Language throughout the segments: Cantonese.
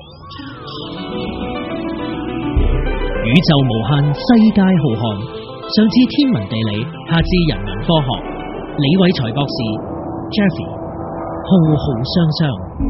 宇宙無限，世界浩瀚，上至天文地理，下至人文科學。李偉才博士 Jeffy 浩浩湯湯。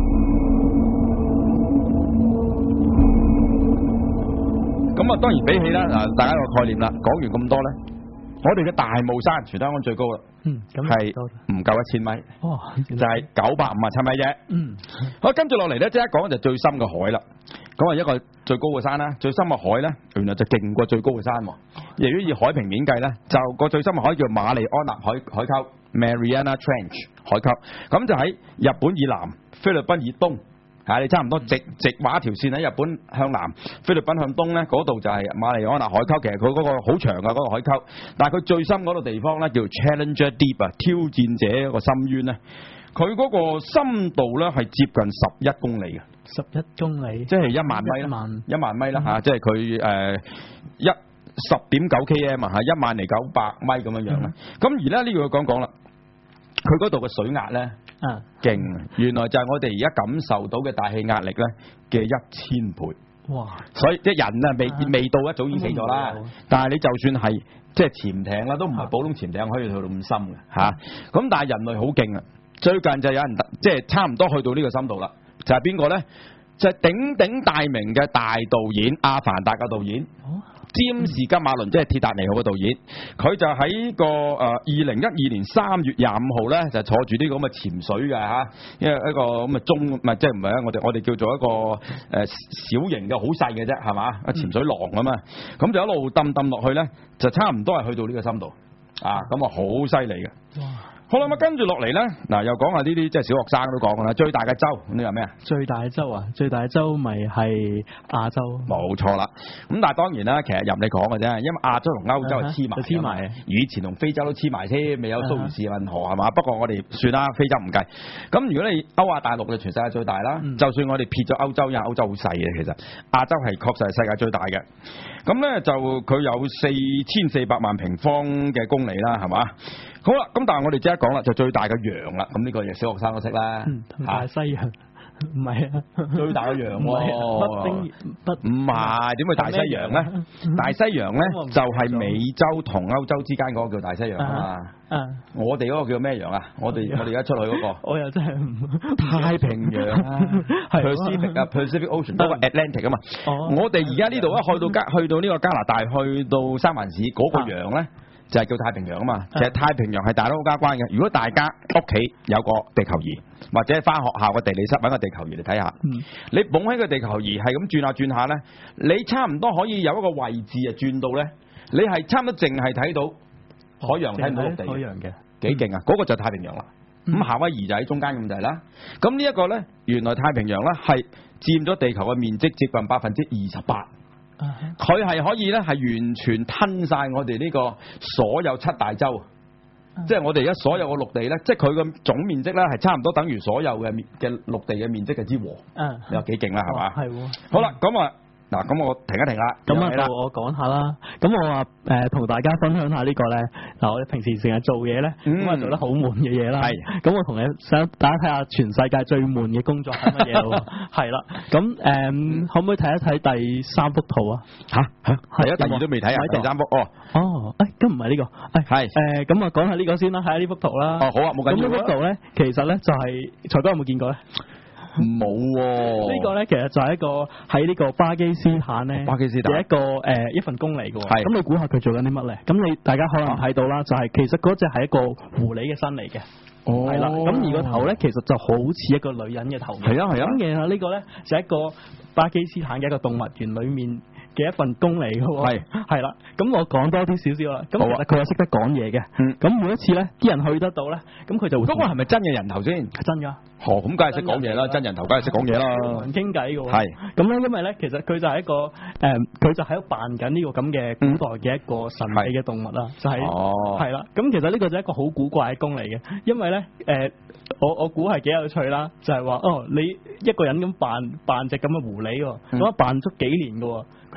咁啊，當然比起啦，嗱，大家個概念啦，講完咁多咧，我哋嘅大霧山全香港最高啦，係唔夠1000米，就係957米啫。好，跟住落嚟咧，即刻講就最深嘅海啦。咁啊，一個最高嘅山啦，最深嘅海咧，原來就勁過最高嘅山喎。如果以海平面計咧，就個最深嘅海叫馬里安納海溝 （Mariana Trench） 海溝，咁就喺日本以南、菲律賓以東。你差唔多直畫一條線喺日本向南，菲律賓向東咧，嗰度就係馬里安納海溝。其實佢嗰個好長嘅嗰個海溝，但係佢最深嗰個地方咧叫 Challenger Deep 啊，挑戰者一個深淵咧。佢嗰個深度咧係接近11公里嘅，11公里，即係1萬米啦，1萬米啦嚇，即係佢10.9 km 啊，1萬嚟900米咁樣樣啦。咁而咧呢個講講啦，佢嗰度嘅水壓咧勁，原來就係我哋而家感受到嘅大氣壓力咧嘅1000倍。哇！所以即係人啊未到一早已經死咗啦。但係你就算係即係潛艇啦，都唔係普通潛艇可以去到咁深嘅嚇。咁但係人類好勁啊！最近就有人即係差唔多去到呢個深度啦，就係邊個咧？就係鼎鼎大名嘅大導演《阿凡達》嘅導演。詹士金馬倫，即係鐵達尼號嘅導演，佢就喺個2012年3月25號咧，就坐住呢個咁嘅潛水嘅嚇，一個咁嘅即係唔係啊？我哋叫做一個小型嘅好細嘅啫，係嘛？潛水囊咁啊，咁就一路揼落去咧，就差唔多係去到呢個深度啊，咁啊好犀利嘅。好啦，咁跟住落嚟咧，嗱又講下呢啲即係小學生都講㗎啦。最大嘅洲，咁你話咩啊？最大洲啊，最大洲咪係亞洲。冇錯啦。咁但係當然啦，其實任你講嘅啫，因為亞洲同歐洲係黐埋，以前同非洲都黐埋添，未有蘇伊士運河係嘛？不過我哋算啦，非洲唔計。咁如果你歐亞大陸就全世界最大啦。就算我哋撇咗歐洲，因為歐洲好細嘅，其實亞洲係確實係世界最大嘅。咁咧就佢有4400萬平方嘅公里啦，係嘛？好啦，咁但係我哋即刻講啦，就最大嘅洋啦，咁呢個嘢小學生都識啦，大西洋，唔係啊，最大嘅洋喎，唔係點會大西洋咧？大西洋咧就係美洲同歐洲之間嗰個叫大西洋啊嘛，我哋嗰個叫咩洋啊？我哋而家出去嗰個，我又真係唔太平洋啊，Pacific Ocean 嗰個 Atlantic 啊嘛，我哋而家呢度去到呢個加拿大，去到三藩市嗰個洋咧。就係叫太平洋啊嘛，其實太平洋係大家好交關嘅。如果大家屋企有個地球儀，或者返學校嘅地理室揾個地球儀嚟睇下，你捧起個地球儀係咁轉下轉下咧，你差唔多可以有一個位置啊轉到咧，你係差唔多淨係睇到海洋，睇唔到陸地，海洋嘅幾勁啊！嗰個就係太平洋啦。咁夏威夷就喺中間咁就係啦。咁呢一個咧，原來太平洋咧係佔咗地球嘅面積接近28%。佢係可以咧，係完全吞晒我哋呢個所有7大洲，即係我哋而家所有嘅陸地咧，即係佢嘅總面積咧係差唔多等於所有嘅陸地嘅面積嘅之和。你話幾勁啦，係嘛？係喎。好啦，咁啊。嗱，咁我停一停啦。咁啊，到我講下啦。咁我話同大家分享下呢個咧。嗱，我哋平時成日做嘢咧，咁啊做得好悶嘅嘢啦。係。咁我同你想大家睇下全世界最悶嘅工作係乜嘢咯？係啦。咁可唔可以睇一睇第3幅圖啊？嚇，第一、第二都未睇啊？第3幅哦。咁唔係呢個。係。咁啊講下呢個先啦，睇下呢幅圖啦。哦，好啊，冇緊要。咁呢幅圖咧，其實咧就係財哥有冇見過咧？冇喎，呢個咧其實就係一個喺呢個巴基斯坦咧嘅一個一份工嚟嘅喎。咁你估下佢做緊啲乜咧？咁你大家可能睇到啦，就係其實嗰隻係一個狐狸嘅身嚟嘅。係啦，咁而個頭咧其實就好似一個女人嘅頭。係啊。咁其實呢個咧就係一個巴基斯坦嘅一個動物園裡面嘅一份工嚟嘅喎。係啦，咁我講多啲少少啦。咁其實佢又識得講嘢嘅。咁每一次咧，啲人去得到咧，咁佢就會。嗰個係咪真嘅人頭先？係真㗎。咁梗係識講嘢啦，真人頭梗係識講嘢啦。同人傾偈嘅喎。係。咁咧，因為咧，其實佢就係一個佢就喺度扮緊呢個咁嘅古代嘅一個神秘嘅動物啦，就係係啦。咁其實呢個就係一個好古怪嘅工嚟嘅，因為咧我估係幾有趣啦，就係話你一個人咁扮隻咁嘅狐狸喎，咁扮足幾年嘅喎，佢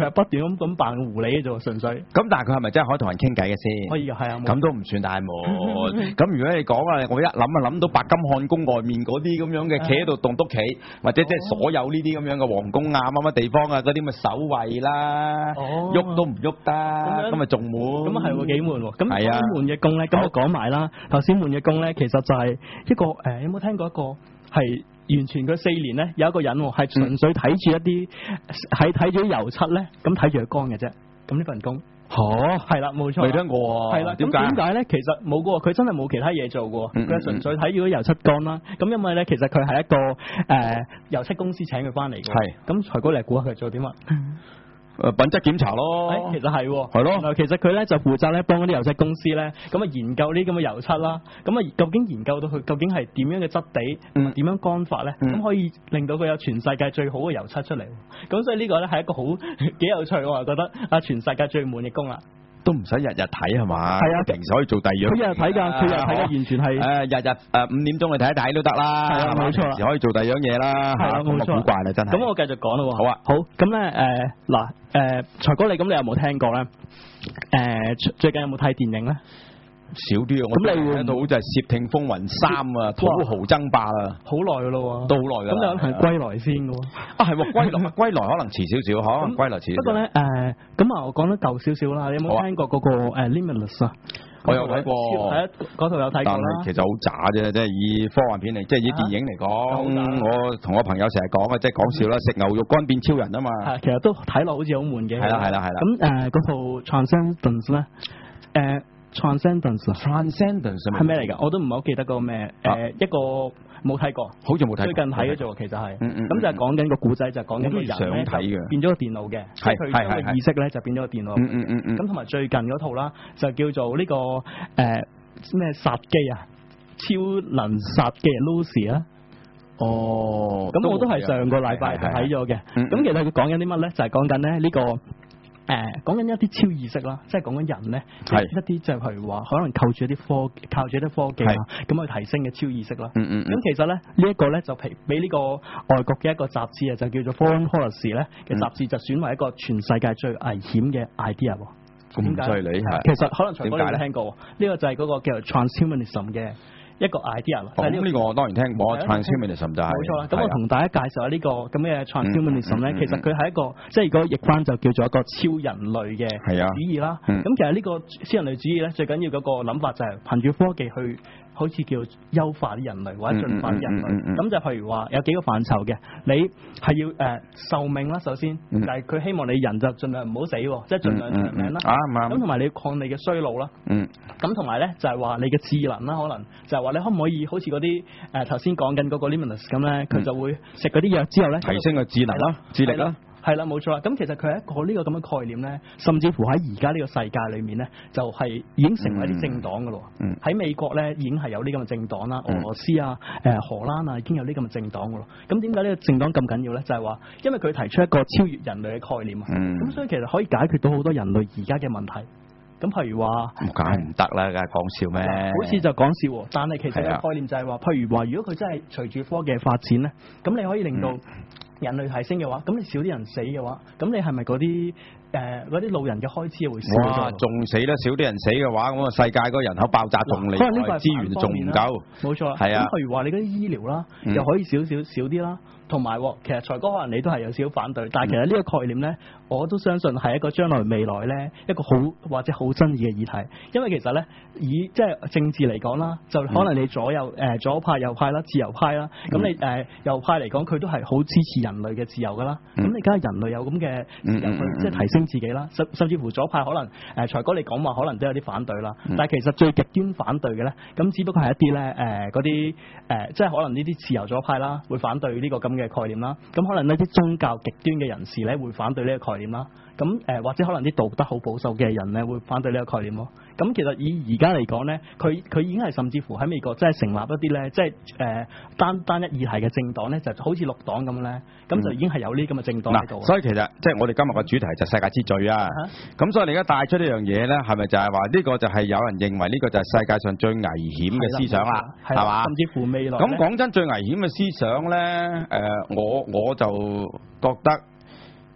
係不斷咁扮狐狸嘅啫，純粹。 咁但係佢係咪真係可以同人傾偈嘅先？ 可以係啊。 咁都唔算大門。咁如果你講啊，我一諗到白金漢宮外面嗰啲咁樣嘅企喺度棟篤企，或者即係所有呢啲咁樣嘅皇宮啊乜乜地方啊嗰啲咪守衛啦，喐都唔喐得，咁咪仲悶。咁啊係喎，幾悶喎。咁頭先悶嘅宮咧，咁我講埋啦。頭先悶嘅宮咧，其實就係一個有冇聽過一個係完全佢4年咧有一個人係純粹睇住一啲睇住啲油漆咧，咁睇住佢乾嘅啫。咁呢份工係啦，冇錯。未聽過喎。係啦，咁點解咧？其實冇嘅喎，佢真係冇其他嘢做嘅喎，佢係純粹睇住啲油漆乾啦。咁因為咧，其實佢係一個油漆公司請佢翻嚟嘅。係。咁財哥你估下佢做點啊？品質檢查咯，其實係喎，係咯。其實佢咧就負責咧幫嗰啲油漆公司咧，咁啊研究呢啲咁嘅油漆啦，咁啊究竟研究到佢究竟係點樣嘅質地，點樣乾法咧，咁可以令到佢有全世界最好嘅油漆出嚟。咁所以呢個咧係一個好幾有趣，我係覺得啊全世界最悶嘅工啦。都唔使日日睇係嘛？係啊，平時可以做第二樣。佢日日睇㗎，佢日日睇㗎，完全係日日5點鐘去睇一睇都得啦。係啊，冇錯啦。平時可以做第二樣嘢啦。係啊，冇錯。古怪啦，真係。咁我繼續講啦喎。好啊。好。咁咧財哥你咁你有冇聽過咧？最近有冇睇電影咧？少啲啊！咁你會睇到就係《竊聽風雲3》啊，《土豪爭霸》啊，好耐㗎咯喎，都好耐㗎。咁你可能係歸來先㗎喎。啊係喎，歸來可能遲少少嗬，歸來遲少少。不過咧咁啊，我講得舊少少啦。你有冇聽過嗰個Limitless 啊？我有睇過，係啊，嗰套有睇過啦。但係其實好渣啫，即係以科幻片嚟，即係以電影嚟講，我同我朋友成日講嘅，即係講笑啦，食牛肉乾變超人啊嘛。係，其實都睇落好似好悶嘅。係啦。咁嗰套 Transcendence 咧，Transcendence 係咩嚟㗎？我都唔係好記得嗰個咩一個冇睇過，好似冇睇過。最近睇嘅啫喎，其實係。咁就係講緊個古仔，就係講緊個人咧變咗個電腦嘅，即係佢將個意識咧就變咗個電腦。咁同埋最近嗰套啦，就叫做呢個咩殺機啊，超能殺機 Lucy 啊。哦。咁我都係上個禮拜睇咗嘅。咁其實佢講緊啲乜咧？就係講緊咧呢個。講緊一啲超意識啦，即係講緊人咧，一啲就係譬如話，可能靠住一啲科技啊，咁去提升嘅超意識啦。咁其實咧呢一個咧就俾呢個外國嘅一個雜誌啊，就叫做 Foreign Policy 咧嘅雜誌就選為一個全世界最危險嘅 idea 喎。咁犀利係。其實可能財哥你都聽過，呢個就係嗰個叫做 Transhumanism 嘅一個 idea 啦。咁呢個我當然聽過 Transhumanism 就係。冇錯啦。咁我同大家介紹下呢個咁嘅 Transhumanism 咧，其實佢係一個即係如果譯翻就叫做一個超人類嘅主義啦。咁其實呢個超人類主義咧，最緊要嗰個諗法就係憑住科技去好似叫優化啲人類或者進化啲人類。咁就譬如話有幾個範疇嘅，你係要壽命啦，首先，但係佢希望你人就盡量唔好死，即係盡量長命啦。咁同埋你要抗你嘅衰老啦。咁同埋咧就係話你嘅智能啦，可能就係話你可唔可以好似嗰啲頭先講緊嗰個 Limitless 咁咧，佢就會食嗰啲藥之後咧，提升個智能啦、智力啦。係啦，冇錯啦。咁其實佢係一個呢個咁嘅概念咧，甚至乎喺而家呢個世界裏面咧，就係已經成為一啲政黨㗎咯。喺美國咧已經係有呢咁嘅政黨啦，俄羅斯啊、荷蘭啊已經有呢咁嘅政黨㗎咯。咁點解呢個政黨咁緊要咧？就係話因為佢提出一個超越人類嘅概念啊。咁所以其實可以解決到好多人類而家嘅問題。咁譬如話，梗係唔得啦，梗係講笑咩？好似就講笑，但係其實個概念就係話，譬如話，如果佢真係隨住科技發展咧，咁你可以令到人類提升嘅話，咁你少啲人死嘅話，咁你係咪嗰啲老人嘅開支會少咗？哇！仲死得少啲人死嘅話，咁啊世界嗰個人口爆炸仲厲害，資源仲唔夠？冇錯啦。係啊。咁譬如話你嗰啲醫療啦，又可以少啲啦。同埋，其實財哥可能你都係有少少反對，但係其實呢個概念咧，我都相信係一個將來未來咧一個好或者好爭議嘅議題。因為其實咧，以即係政治嚟講啦，就可能你左派右派啦，自由派啦，咁你右派嚟講，佢都係好支持人類嘅自由噶啦。咁你梗係人類有咁嘅自由去即係提升自己啦。甚至乎左派可能財哥你講話可能都有啲反對啦。但係其實最極端反對嘅咧，咁只不過係一啲咧嗰啲即係可能呢啲自由左派啦，會反對呢個咁嘅概念啦，咁可能呢啲宗教極端嘅人士咧會反對呢個概念啦，咁或者可能啲道德好保守嘅人咧會反對呢個概念咯。咁其實以而家嚟講咧，佢已經係甚至乎喺美國即係成立一啲咧，即係單一議題嘅政黨咧，就好似綠黨咁咧，咁就已經係有呢咁嘅政黨喺度。所以其實即係我哋今日嘅主題就世界之最啊。咁所以你而家帶出呢樣嘢咧，係咪就係話呢個就係有人認為呢個就係世界上最危險嘅思想啦？係嘛？甚至乎未來。咁講真，最危險嘅思想咧，我就覺得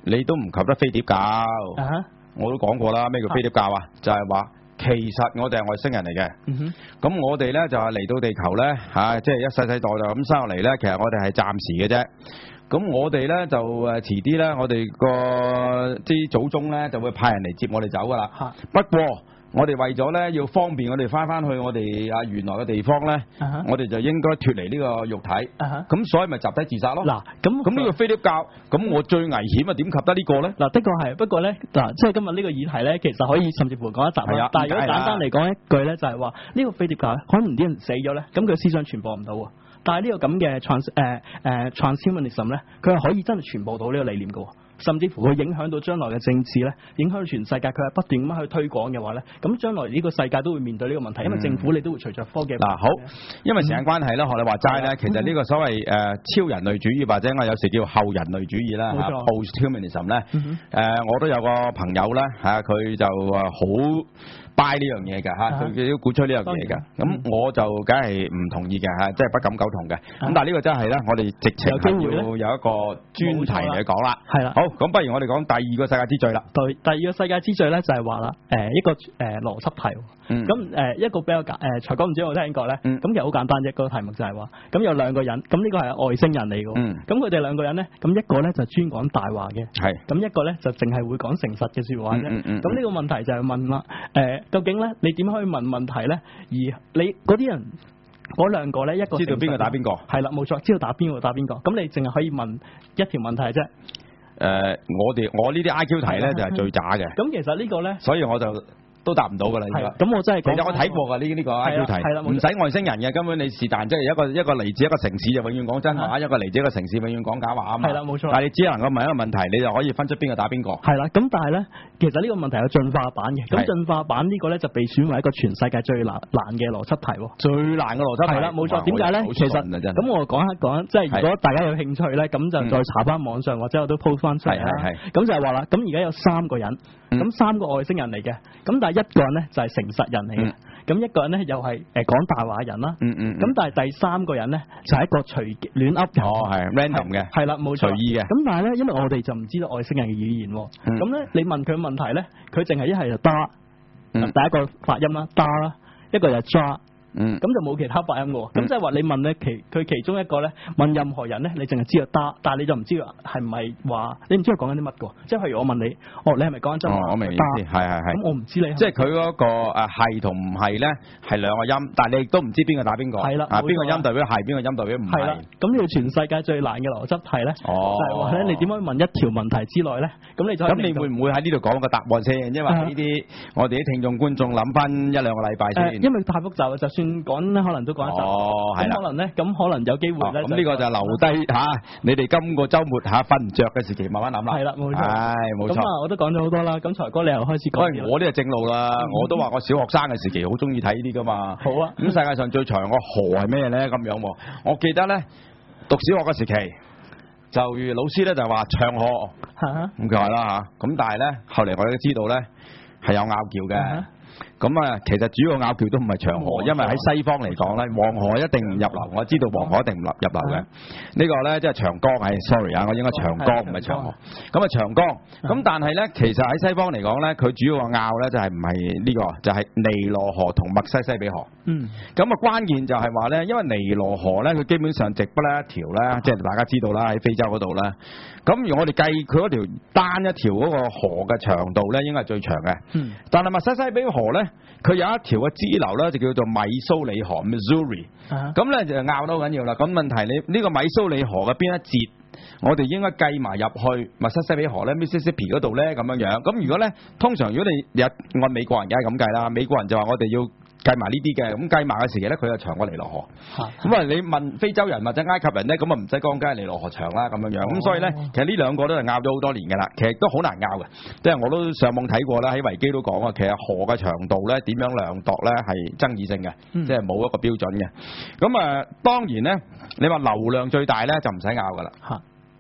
你都唔及得飛碟教。我都講過啦，咩叫飛碟教啊？就係話其實我哋係外星人嚟嘅。咁我哋咧就係嚟到地球咧嚇，即係一世世代代咁生落嚟咧，其實我哋係暫時嘅啫。咁我哋咧就遲啲咧，我哋個啲祖宗咧就會派人嚟接我哋走噶啦。不過我哋為咗咧要方便我哋翻去我哋原來嘅地方咧，我哋就應該脫離呢個肉體。咁所以咪集體自殺咯。嗱，咁呢個飛碟教，咁我最危險啊，點及得呢個咧？ 嗱，的確係，不過咧嗱，即係今日呢個議題咧，其實可以甚至乎講一集啦。但係如果簡單嚟講一句咧，就係話呢個飛碟教可能啲人死咗咧，咁佢思想傳播唔到喎。但係呢個咁嘅transhumanism 咧，佢係可以真係傳播到呢個理念嘅喎。甚至乎佢影響到將來嘅政治咧，影響到全世界，佢係不斷咁樣去推廣嘅話咧，咁將來呢個世界都會面對呢個問題，因為政府你都會隨着科技。嗱好，因為時間關係啦，學你話齋咧，其實呢個所謂超人類主義或者我有時叫後人類主義啦，posthumanism 咧，我都有個朋友咧佢就好buy 呢樣嘢㗎嚇，佢都鼓吹呢樣嘢㗎。咁我就梗係唔同意嘅嚇，即係不敢苟同嘅。咁但係呢個真係咧，我哋直情係要有一個專題嚟講啦。係啦。好，咁不如我哋講第二個世界之最啦。 第二個世界之最咧就係話啦，一個邏輯題。咁一個比較財哥唔知有冇聽過咧？咁其實好簡單啫，個題目就係話，咁有兩個人，咁呢個係外星人嚟㗎。咁佢哋兩個人咧，咁一個咧就專講大話嘅，咁一個咧就淨係會講誠實嘅説話啫。咁呢個問題就係問啦，究竟咧你點可以問問題咧？而你嗰啲人嗰兩個咧，一個知道邊個打邊個？ 係啦，冇錯，知道打邊個打邊個。咁你淨係可以問一條問題啫。 我呢啲 IQ 題咧就係最渣嘅。 咁其實呢個咧， 所以我就都答唔到㗎啦。 咁我真係其實我睇過㗎呢個 IQ 題，唔使外星人嘅，根本你是但即係一個嚟自一個城市就永遠講真話，一個嚟自一個城市永遠講假話啊嘛。係啦，冇錯。但係你只能夠問一個問題，你就可以分出邊個打邊個。係啦，咁但係咧，其實呢個問題有進化版嘅。咁進化版呢個咧就被選為一個全世界最難嘅邏輯題喎。最難嘅邏輯題。係啦，冇錯。點解咧？其實咁我講一講，即係如果大家有興趣咧，咁就再查翻網上或者我都 post 翻出嚟啦。咁就係話啦，咁而家有3個人，咁3個外星人嚟嘅，咁但係一個人咧就係誠實人嚟嘅，咁一個人咧又係講大話人啦，咁但係第3個人咧就係一個隨亂噏人，係 random 嘅，係啦，冇錯，隨意嘅。咁但係咧，因為我哋就唔知道外星人嘅語言喎，咁咧你問佢問題咧，佢淨係一係就打，第一個發音啦，打啦，一個就抓。咁就冇其他發音嘅喎，咁即係話你問咧佢其中一個咧問任何人咧，你淨係知道打，但係你就唔知道係唔係話，你唔知佢講緊啲乜嘅喎。即係譬如我問你，你係咪講緊真話？我明意思，係。咁我唔知你。即係佢嗰個係同唔係咧係兩個音，但係你亦都唔知邊個打邊個。係啦，邊個音代表係，邊個音代表唔係。係啦，咁呢個全世界最難嘅邏輯題咧，就係話咧你點樣問一條問題之內咧，咁你就咁你會唔會喺呢度講個答案先？因為呢啲我哋啲聽眾觀眾諗翻1-2個禮拜先。因為太複雜啦，就算講咧，可能都講一集。咁可能咧，咁可能有機會咧。咁呢個就留低你哋今個週末瞓唔着嘅時期，慢慢諗啦。係啦，冇錯。冇錯。咁我都講咗好多啦。咁財哥你又開始講。我呢就正路啦。我都話我小學生嘅時期好中意睇呢啲噶嘛。好啊。咁世界上最長個河係咩咧？咁樣喎。我記得咧，讀小學嘅時期，就如老師咧就話長河。咁佢話啦嚇。咁但係咧，後嚟我都知道咧係有拗撬嘅。咁其實主要拗撬都唔係長河，因為喺西方嚟講咧，黃河一定唔入流。我知道黃河一定唔入流嘅。呢個咧即係長江，sorry 我應該長江唔係長河。咁長江。咁但係咧，其實喺西方嚟講咧，佢主要個拗咧就係唔係呢個，就係尼羅河同密西西比河。咁關鍵就係話咧，因為尼羅河咧，佢基本上直不甩一條咧，即係大家知道啦，喺非洲嗰度啦。咁如果我哋計佢嗰條單一條嗰個河嘅長度咧，應該係最長嘅。但係密西西比河咧，佢有一條嘅支流咧，就叫做米蘇里河 （Missouri）。咁咧就拗得好緊要啦。咁問題你呢個米蘇里河嘅邊一節，我哋應該計埋入去密西西比河咧 （Mississippi） 嗰度咧咁樣樣。咁如果咧，通常如果你按美國人梗係咁計啦，美國人就話我哋要計埋呢啲嘅，咁計埋嘅時期咧，佢就長過尼羅河。咁你問非洲人或者埃及人咧，咁唔使講，梗係尼羅河長啦咁樣樣。咁所以咧，其實呢兩個都係拗咗好多年嘅啦。其實都好難拗嘅，即係我都上網睇過啦，喺維基都講啊。其實河嘅長度咧，點樣量度咧係爭議性嘅，即係冇一個標準嘅。咁當然咧，你話流量最大咧就唔使拗噶啦。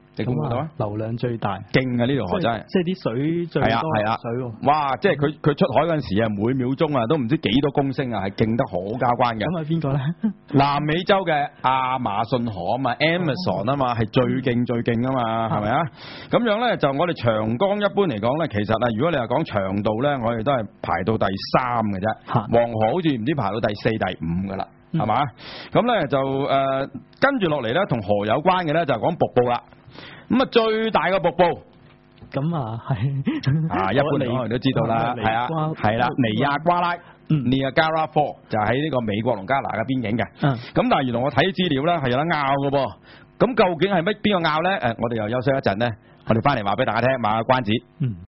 你估唔估到啊？ 流量最大， 勁啊！呢條河真係， 即係啲水最多水喎。 哇！即係佢出海嗰陣時啊，每秒鐘啊都唔知幾多公升啊，係勁得可交關嘅。 咁係邊個咧？ 南美洲嘅亞馬遜河啊嘛 ，Amazon 啊嘛，係最勁啊嘛，係咪啊？咁樣咧就我哋長江一般嚟講咧，其實啊，如果你話講長度咧，我哋都係排到第3嘅啫。黃河好似唔知排到第4、第5噶啦。係嘛？咁咧就跟住落嚟咧，同河有關嘅咧就係講瀑布啦。咁啊，最大嘅瀑布， 咁啊係啊，一般嚟講我哋都知道啦，係啊，係啦，尼亞瓜拉 Niagara Falls 就喺呢個美國同加拿大嘅邊境嘅。咁但係原來我睇資料咧係有得拗嘅噃。咁究竟係邊個拗咧？我哋又休息一陣咧，我哋翻嚟話俾大家聽，賣個關子。